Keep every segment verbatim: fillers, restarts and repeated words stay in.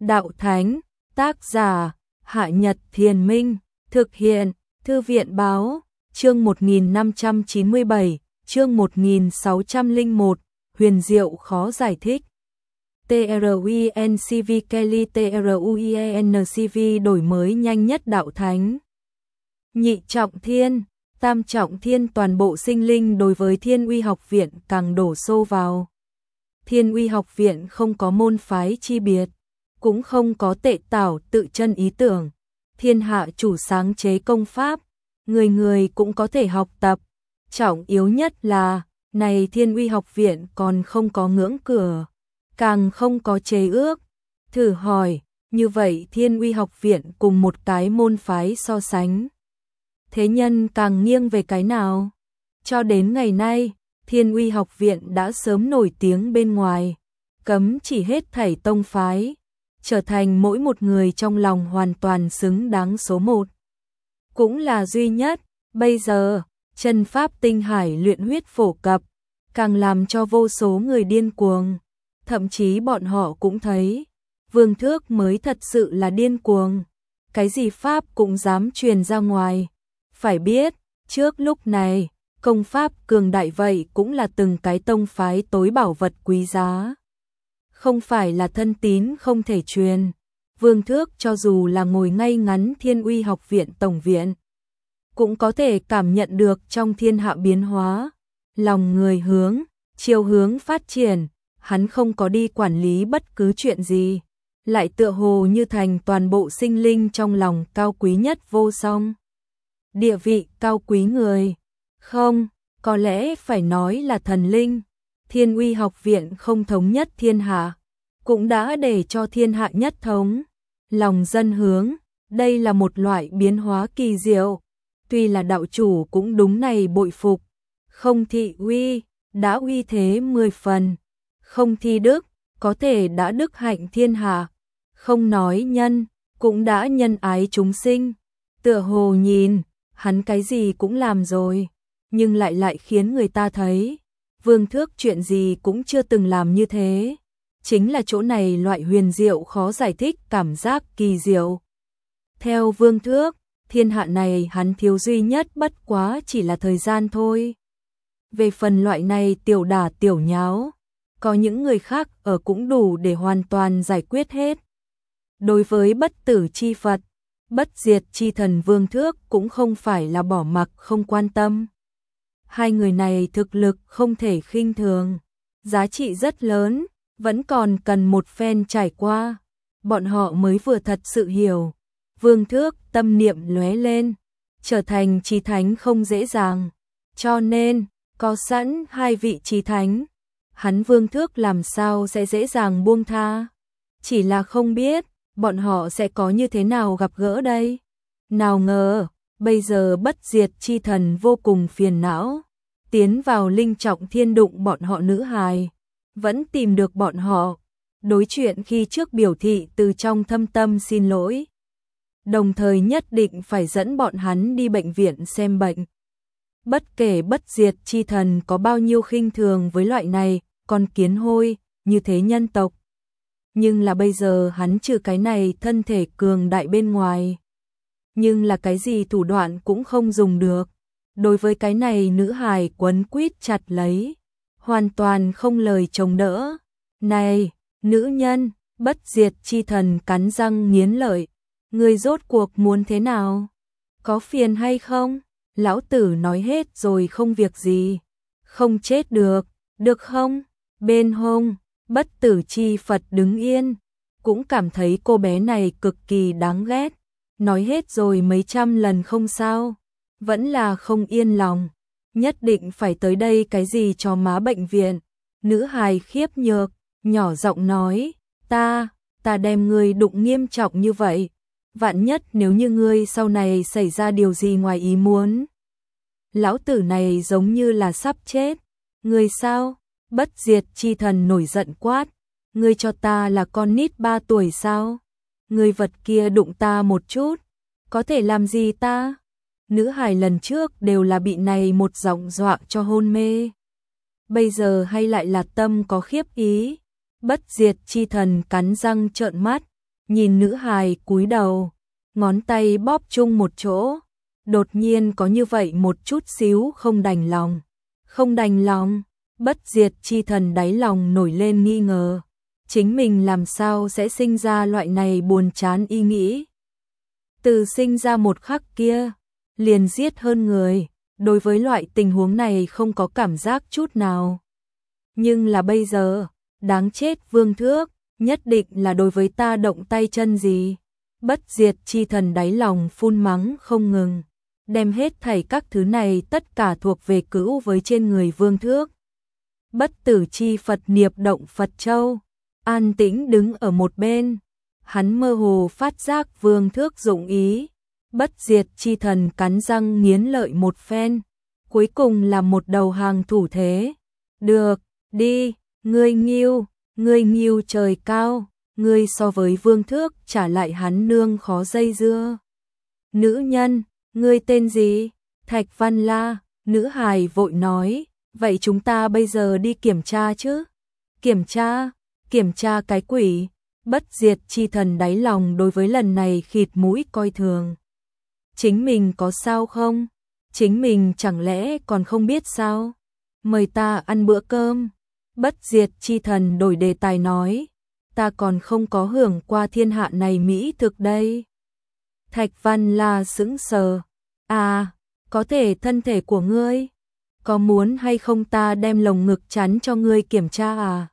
Đạo Thánh, tác giả, Hạ Nhật Thiền Minh, thực hiện, Thư viện Báo, chương một nghìn năm trăm chín mươi bảy, chương một nghìn sáu trăm lẻ một, huyền diệu khó giải thích. TRUINCV Kelly TRUIENCV đổi mới nhanh nhất Đạo Thánh. Nhị trọng thiên, tam trọng thiên toàn bộ sinh linh đối với Thiên Uy Học Viện càng đổ xô vào. Thiên Uy Học Viện không có môn phái chi biệt, cũng không có tệ tảo tự chân ý tưởng. Thiên hạ chủ sáng chế công pháp, người người cũng có thể học tập. Trọng yếu nhất là, này Thiên Uy Học Viện còn không có ngưỡng cửa, càng không có chế ước. Thử hỏi, như vậy Thiên Uy Học Viện cùng một cái môn phái so sánh, thế nhân càng nghiêng về cái nào? Cho đến ngày nay, Thiên Uy Học Viện đã sớm nổi tiếng bên ngoài, cấm chỉ hết thảy tông phái, trở thành mỗi một người trong lòng hoàn toàn xứng đáng số một. Cũng là duy nhất, bây giờ, chân pháp tinh hải luyện huyết phổ cập, càng làm cho vô số người điên cuồng. Thậm chí bọn họ cũng thấy, Vương Thước mới thật sự là điên cuồng, cái gì pháp cũng dám truyền ra ngoài. Phải biết, trước lúc này, công pháp cường đại vậy cũng là từng cái tông phái tối bảo vật quý giá. Không phải là thân tín không thể truyền. Vương Thước cho dù là ngồi ngay ngắn Thiên Uy Học Viện tổng viện, cũng có thể cảm nhận được trong thiên hạ biến hóa, lòng người hướng, chiều hướng phát triển, hắn không có đi quản lý bất cứ chuyện gì, lại tựa hồ như thành toàn bộ sinh linh trong lòng cao quý nhất vô song. Địa vị cao quý người, không, có lẽ phải nói là thần linh. Thiên Uy Học Viện không thống nhất thiên hạ, cũng đã để cho thiên hạ nhất thống. Lòng dân hướng, đây là một loại biến hóa kỳ diệu. Tuy là đạo chủ cũng đúng này bội phục. Không thị uy, đã uy thế mười phần. Không thi đức, có thể đã đức hạnh thiên hạ. Không nói nhân, cũng đã nhân ái chúng sinh. Tựa hồ nhìn, hắn cái gì cũng làm rồi, nhưng lại lại khiến người ta thấy, Vương Thước chuyện gì cũng chưa từng làm như thế. Chính là chỗ này loại huyền diệu khó giải thích cảm giác kỳ diệu. Theo Vương Thước, thiên hạ này hắn thiếu duy nhất bất quá chỉ là thời gian thôi. Về phần loại này tiểu đả tiểu nháo, có những người khác ở cũng đủ để hoàn toàn giải quyết hết. Đối với bất tử chi Phật, bất diệt chi thần Vương Thước cũng không phải là bỏ mặc không quan tâm. Hai người này thực lực không thể khinh thường, giá trị rất lớn, vẫn còn cần một phen trải qua, bọn họ mới vừa thật sự hiểu. Vương Thước tâm niệm lóe lên, trở thành chí thánh không dễ dàng, cho nên có sẵn hai vị chí thánh, hắn Vương Thước làm sao sẽ dễ dàng buông tha. Chỉ là không biết bọn họ sẽ có như thế nào gặp gỡ đây. Nào ngờ, bây giờ bất diệt chi thần vô cùng phiền não, tiến vào linh trọng thiên đụng bọn họ nữ hài, vẫn tìm được bọn họ, đối chuyện khi trước biểu thị từ trong thâm tâm xin lỗi. Đồng thời nhất định phải dẫn bọn hắn đi bệnh viện xem bệnh. Bất kể bất diệt chi thần có bao nhiêu khinh thường với loại này, con kiến hôi, như thế nhân tộc. Nhưng là bây giờ hắn trừ cái này thân thể cường đại bên ngoài, nhưng là cái gì thủ đoạn cũng không dùng được. Đối với cái này nữ hài quấn quýt chặt lấy, hoàn toàn không lời chống đỡ. Này, nữ nhân, bất diệt chi thần cắn răng nghiến lợi, ngươi rốt cuộc muốn thế nào? Có phiền hay không? Lão tử nói hết rồi không việc gì, không chết được, được không? Bên hông, bất tử chi Phật đứng yên, cũng cảm thấy cô bé này cực kỳ đáng ghét. Nói hết rồi mấy trăm lần không sao, vẫn là không yên lòng, nhất định phải tới đây cái gì cho má bệnh viện. Nữ hài khiếp nhược, nhỏ giọng nói, ta, ta đem ngươi đụng nghiêm trọng như vậy, vạn nhất nếu như ngươi sau này xảy ra điều gì ngoài ý muốn. Lão tử này giống như là sắp chết. Ngươi sao? Bất diệt chi thần nổi giận quát, ngươi cho ta là con nít ba tuổi sao? Ngươi vật kia đụng ta một chút, có thể làm gì ta? Nữ hài lần trước đều là bị này một giọng dọa cho hôn mê. Bây giờ hay lại là tâm có khiếp ý. Bất diệt chi thần cắn răng trợn mắt, nhìn nữ hài cúi đầu, ngón tay bóp chung một chỗ, đột nhiên có như vậy một chút xíu không đành lòng. Không đành lòng, Bất Diệt chi thần đáy lòng nổi lên nghi ngờ, chính mình làm sao sẽ sinh ra loại này buồn chán ý nghĩ. Từ sinh ra một khắc kia, liền giết hơn người, đối với loại tình huống này không có cảm giác chút nào. Nhưng là bây giờ, đáng chết Vương Thước, nhất định là đối với ta động tay chân gì. Bất Diệt chi thần đáy lòng phun mắng không ngừng, đem hết thảy các thứ này tất cả thuộc về cữu với trên người Vương Thước. Bất Tử chi Phật niệm động Phật châu, an tĩnh đứng ở một bên, hắn mơ hồ phát giác Vương Thước dụng ý. Bất Diệt chi thần cắn răng nghiến lợi một phen, cuối cùng là một đầu hàng thủ thế. Được, đi, ngươi nghiêu, ngươi nghiêu trời cao, ngươi so với Vương Thước trả lại hắn nương khó dây dưa. Nữ nhân, ngươi tên gì? Thạch Văn La, nữ hài vội nói, vậy chúng ta bây giờ đi kiểm tra chứ? Kiểm tra, kiểm tra cái quỷ. Bất Diệt chi thần đáy lòng đối với lần này khịt mũi coi thường. Chính mình có sao không? Chính mình chẳng lẽ còn không biết sao? Mời ta ăn bữa cơm. Bất Diệt chi thần đổi đề tài nói, ta còn không có hưởng qua thiên hạ này mỹ thực đây. Thạch Văn La sững sờ, à, có thể thân thể của ngươi, có muốn hay không ta đem lồng ngực chắn cho ngươi kiểm tra à?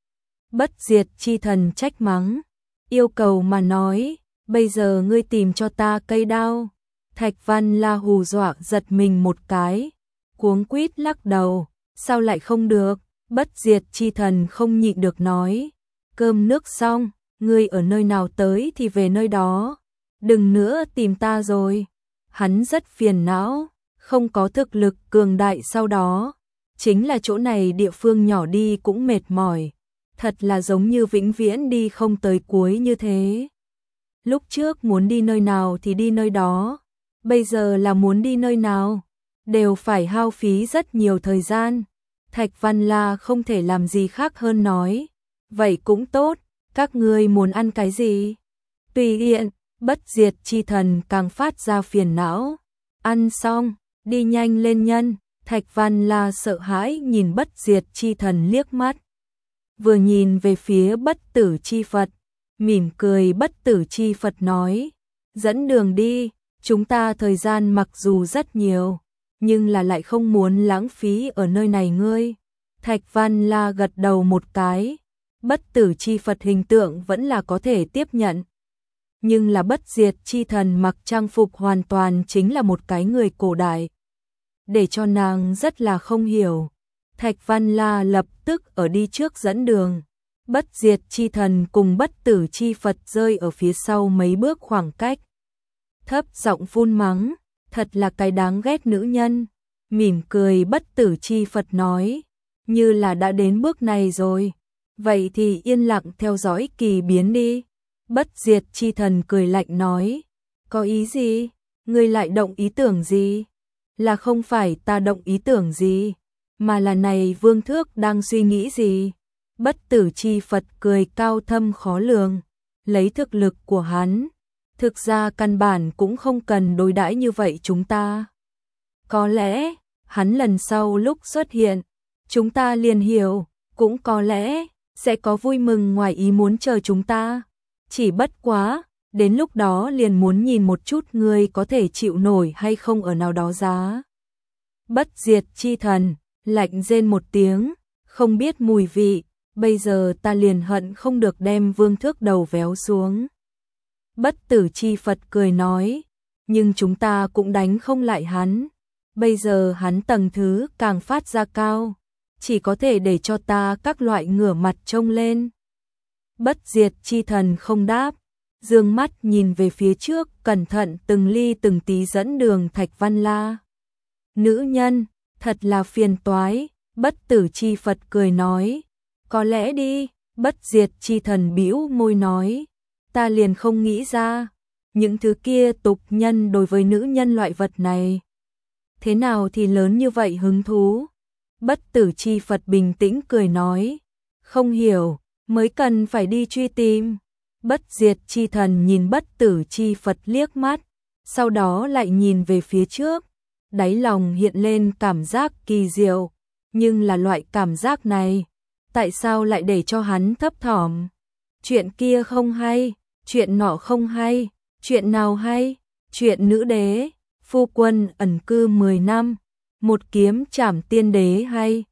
Bất Diệt chi thần trách mắng, yêu cầu mà nói, bây giờ ngươi tìm cho ta cây đao. Thạch Văn La hù dọa giật mình một cái, cuống quýt lắc đầu, sao lại không được? Bất Diệt chi thần không nhịn được nói, cơm nước xong, ngươi ở nơi nào tới thì về nơi đó, đừng nữa tìm ta rồi. Hắn rất phiền não, không có thực lực cường đại sau đó, chính là chỗ này địa phương nhỏ đi cũng mệt mỏi, thật là giống như vĩnh viễn đi không tới cuối như thế. Lúc trước muốn đi nơi nào thì đi nơi đó, bây giờ là muốn đi nơi nào, đều phải hao phí rất nhiều thời gian. Thạch Văn La không thể làm gì khác hơn nói, vậy cũng tốt, các ngươi muốn ăn cái gì? Tùy tiện. Bất Diệt chi thần càng phát ra phiền não, ăn xong, đi nhanh lên nhân. Thạch Văn La sợ hãi nhìn Bất Diệt chi thần liếc mắt, vừa nhìn về phía Bất Tử chi Phật, mỉm cười. Bất Tử chi Phật nói, dẫn đường đi, chúng ta thời gian mặc dù rất nhiều, nhưng là lại không muốn lãng phí ở nơi này ngươi. Thạch Văn La gật đầu một cái, Bất Tử chi Phật hình tượng vẫn là có thể tiếp nhận. Nhưng là Bất Diệt chi thần mặc trang phục hoàn toàn chính là một cái người cổ đại, để cho nàng rất là không hiểu. Thạch Văn La lập tức ở đi trước dẫn đường, Bất Diệt chi thần cùng Bất Tử chi Phật rơi ở phía sau mấy bước khoảng cách. Thấp giọng phun mắng, thật là cái đáng ghét nữ nhân. Mỉm cười Bất Tử chi Phật nói, như là đã đến bước này rồi, vậy thì yên lặng theo dõi kỳ biến đi. Bất Diệt chi thần cười lạnh nói, có ý gì? Ngươi lại động ý tưởng gì? Là không phải ta động ý tưởng gì, mà là này Vương Thước đang suy nghĩ gì? Bất Tử chi Phật cười cao thâm khó lường, lấy thực lực của hắn, thực ra căn bản cũng không cần đối đãi như vậy chúng ta. Có lẽ, hắn lần sau lúc xuất hiện, chúng ta liền hiểu, cũng có lẽ, sẽ có vui mừng ngoài ý muốn chờ chúng ta. Chỉ bất quá, đến lúc đó liền muốn nhìn một chút ngươi có thể chịu nổi hay không ở nào đó giá. Bất Diệt chi thần, lạnh rên một tiếng, không biết mùi vị, bây giờ ta liền hận không được đem Vương Thước đầu véo xuống. Bất Tử chi Phật cười nói, nhưng chúng ta cũng đánh không lại hắn, bây giờ hắn tầng thứ càng phát ra cao, chỉ có thể để cho ta các loại ngửa mặt trông lên. Bất Diệt chi thần không đáp, dương mắt nhìn về phía trước, cẩn thận từng ly từng tí dẫn đường Thạch Văn La. Nữ nhân, thật là phiền toái. Bất Tử chi Phật cười nói, có lẽ đi. Bất Diệt chi thần bĩu môi nói, ta liền không nghĩ ra, những thứ kia tục nhân đối với nữ nhân loại vật này, thế nào thì lớn như vậy hứng thú. Bất Tử chi Phật bình tĩnh cười nói, không hiểu, mới cần phải đi truy tìm. Bất diệt chi thần nhìn bất tử chi Phật liếc mắt, sau đó lại nhìn về phía trước, đáy lòng hiện lên cảm giác kỳ diệu, nhưng là loại cảm giác này, tại sao lại để cho hắn thấp thỏm? Chuyện kia không hay, chuyện nọ không hay, chuyện nào hay? Chuyện nữ đế, phu quân ẩn cư mười năm, một kiếm trảm tiên đế hay?